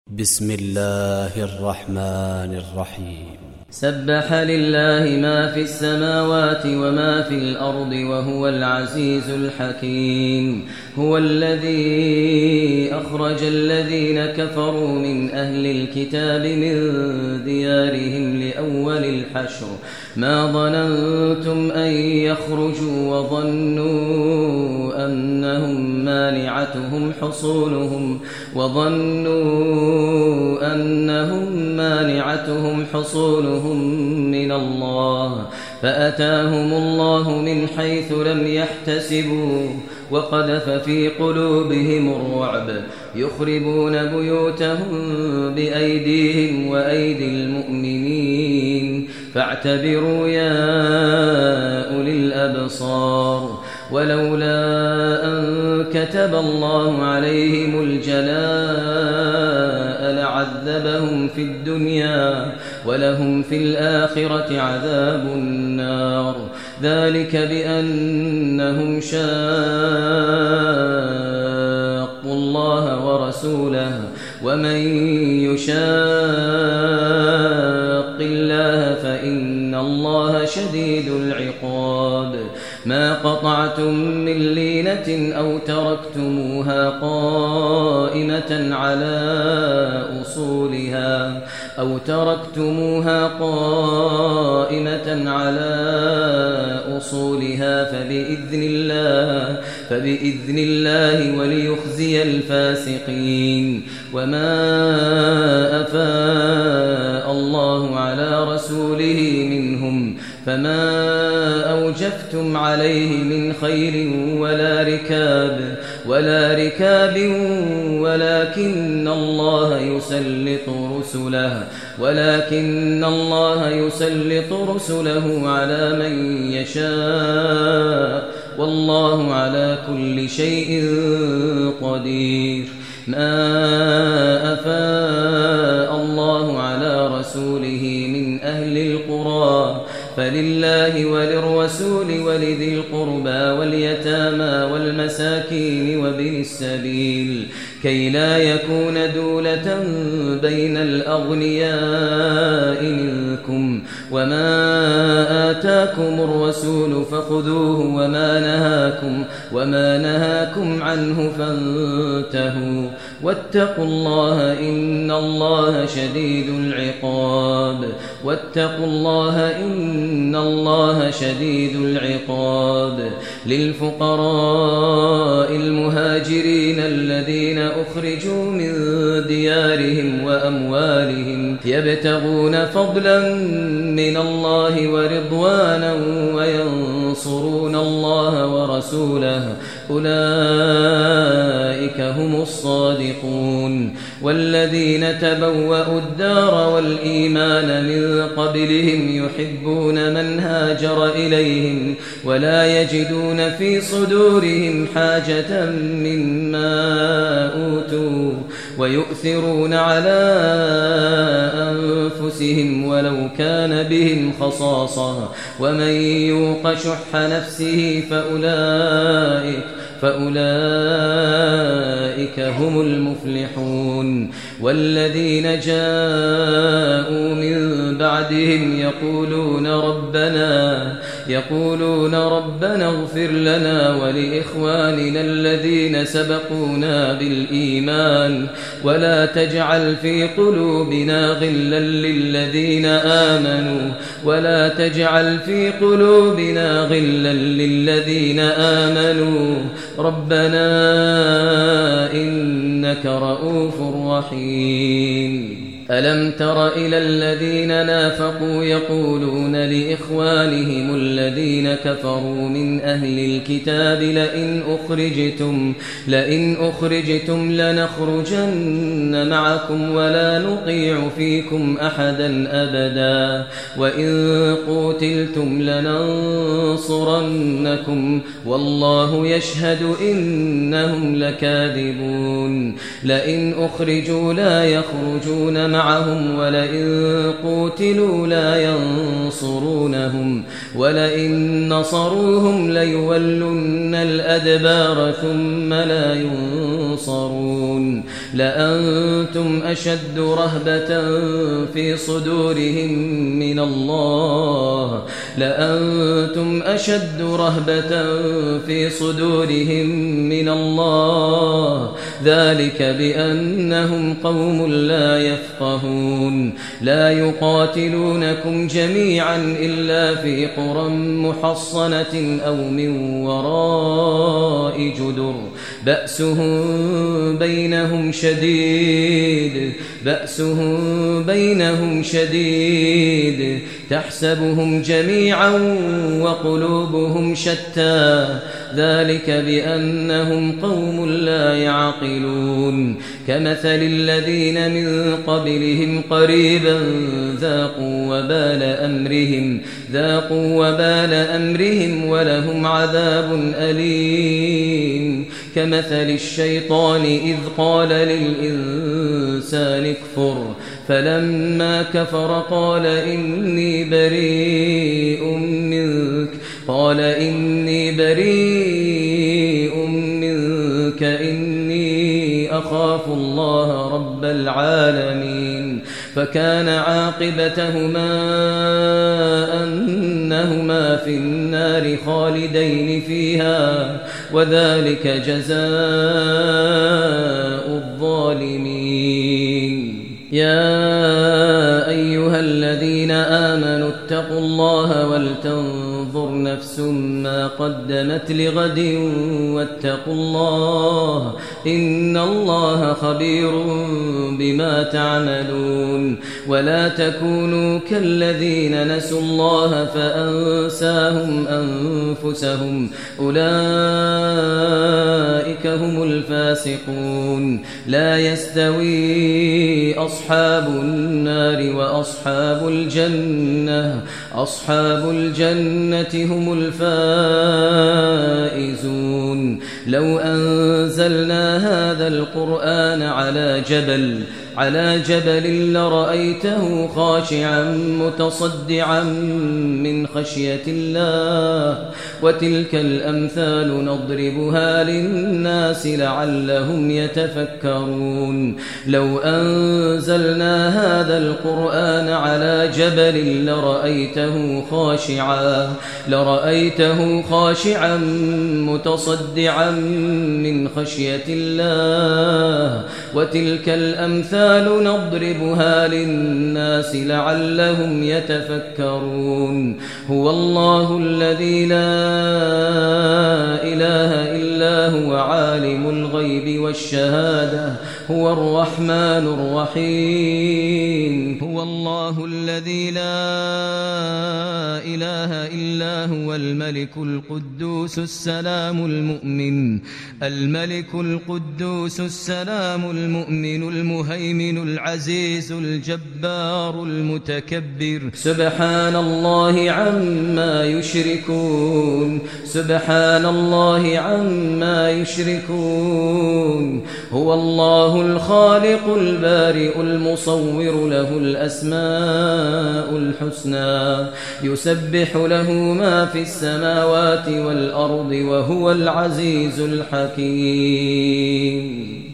بسم الله الرحمن الرحيم. سبح لله ما في السماوات وما في الأرض وهو العزيز الحكيم. هو الذي أخرج الذين كفروا من أهل الكتاب من ديارهم لأول الحشر ما ظننتم أن يخرجوا وظنوا أنهم مانعتهم حصونهم من الله فأتاهم الله من حيث لم يحتسبوا وقذف في قلوبهم الرعب يخربون بيوتهم بأيديهم وأيدي المؤمنين فاعتبروا يا أولي الأبصار. ولولا أن كتب الله عليهم الجلاء لعذبهم في الدنيا ولهم في الآخرة عذاب النار. ذلك بأنهم شاقوا الله ورسوله ومن يشاق الله فإن الله شديد العقاب. ما قطعتم من لينة أو تركتموها قائمة على أصولها فبإذن الله وليخزي الفاسقين. وما أفاء الله على رسوله منهم فما أوجفتم عليه من خيل ولا ركاب ولكن الله يسلط رسله على من يشاء والله على كل شيء قدير. ما أفاء الله على رسوله من أهل القرى فلله وللرسول ولذي القربى واليتامى والمساكين وابن السبيل كي لا يكون دولة بين الأغنياء منكم. وما آتاكم الرسول فخذوه وما نهاكم عنه فانتهوا واتقوا الله إن الله شديد العقاب. للفقراء المهاجرين الذين أخرجوا من ديارهم وأموالهم يبتغون فضلا من الله ورضوانا وينصرون الله ورسوله أولئك هم الصادقون. والذين تبوأوا الدار والإيمان من قبلهم يحبون من هاجر إليهم ولا يجدون في صدورهم حاجة مما أوتوا ويؤثرون على أنفسهم ولو كان بهم خصاصة ومن يوق شح نفسه فأولئك هم المفلحون. والذين جاءوا من بعدهم يقولون ربنا اغفر لنا ولإخواننا الذين سبقونا بالإيمان ولا تجعل في قلوبنا غلا للذين آمنوا ربنا إنك رؤوف رحيم. ألم تر إلى الذين نافقوا يقولون لإخوانهم الذين كفروا من أهل الكتاب لئن أخرجتم لنخرجن معكم ولا نطيع فيكم أحدا أبدا وإن قوتلتم لننصرنكم والله يشهد إنهم لكاذبون. لئن أخرجوا لا يخرجون معهم ولئن قوتلوا لا ينصرونهم ولئن نصروهم ليولن الأدبار ثم لا ينصرون. لأنتم أشد رهبة في صدورهم من الله لأنتم أشد رهبة في صدورهم من الله ذلك بأنهم قوم لا يفقهون لا يقاتلونكم جميعا إلا في قرى محصنة أو من وراء جدر بأسهم بينهم شديد تحسبهم جميعا وقلوبهم شتى ذلك بأنهم قوم لا يعقلون كمثل الذين من قبلهم قريبا ذاقوا وبال أمرهم ولهم عذاب أليم كمثل الشيطان إذ قال للإنسان اكفر فلما كفر قال إني بريء منك إني أخاف الله رب العالمين فكان عاقبتهما أنهما في النار خالدين فيها وذلك جزاء الظالمين يا أيها الذين آمنوا اتقوا الله ولتنظر نفس ما قدمت لغد واتقوا الله إن الله خبير بما تعملون ولا تكونوا كالذين نسوا الله فأنساهم أنفسهم أولئك هم الفاسقون لا يستوي أصحاب النار وأصحاب الجنة هم الفائزون لو أنزلنا هذا القرآن على جبل لرأيته خاشعا متصدعا من خشية الله وتلك الأمثال نضربها للناس لعلهم يتفكرون لو أنزلنا هذا القرآن على جبل لرأيته خاشعا متصدعا من خشية الله وتلك الأمثال نضربها للناس لعلهم يتفكرون هو الله الذي لا إله إلا هو عالم الغيب والشهادة هو الرحمن الرحيم هو الله الذي لا إله إلا هو الملك القدوس السلام المؤمن المهيمن العزيز الجبار المتكبر سبحان الله عما يشركون هو الله الخالق البارئ المصور له الأسماء الحسنى يسبح له ما في السماوات والأرض وهو العزيز الحكيم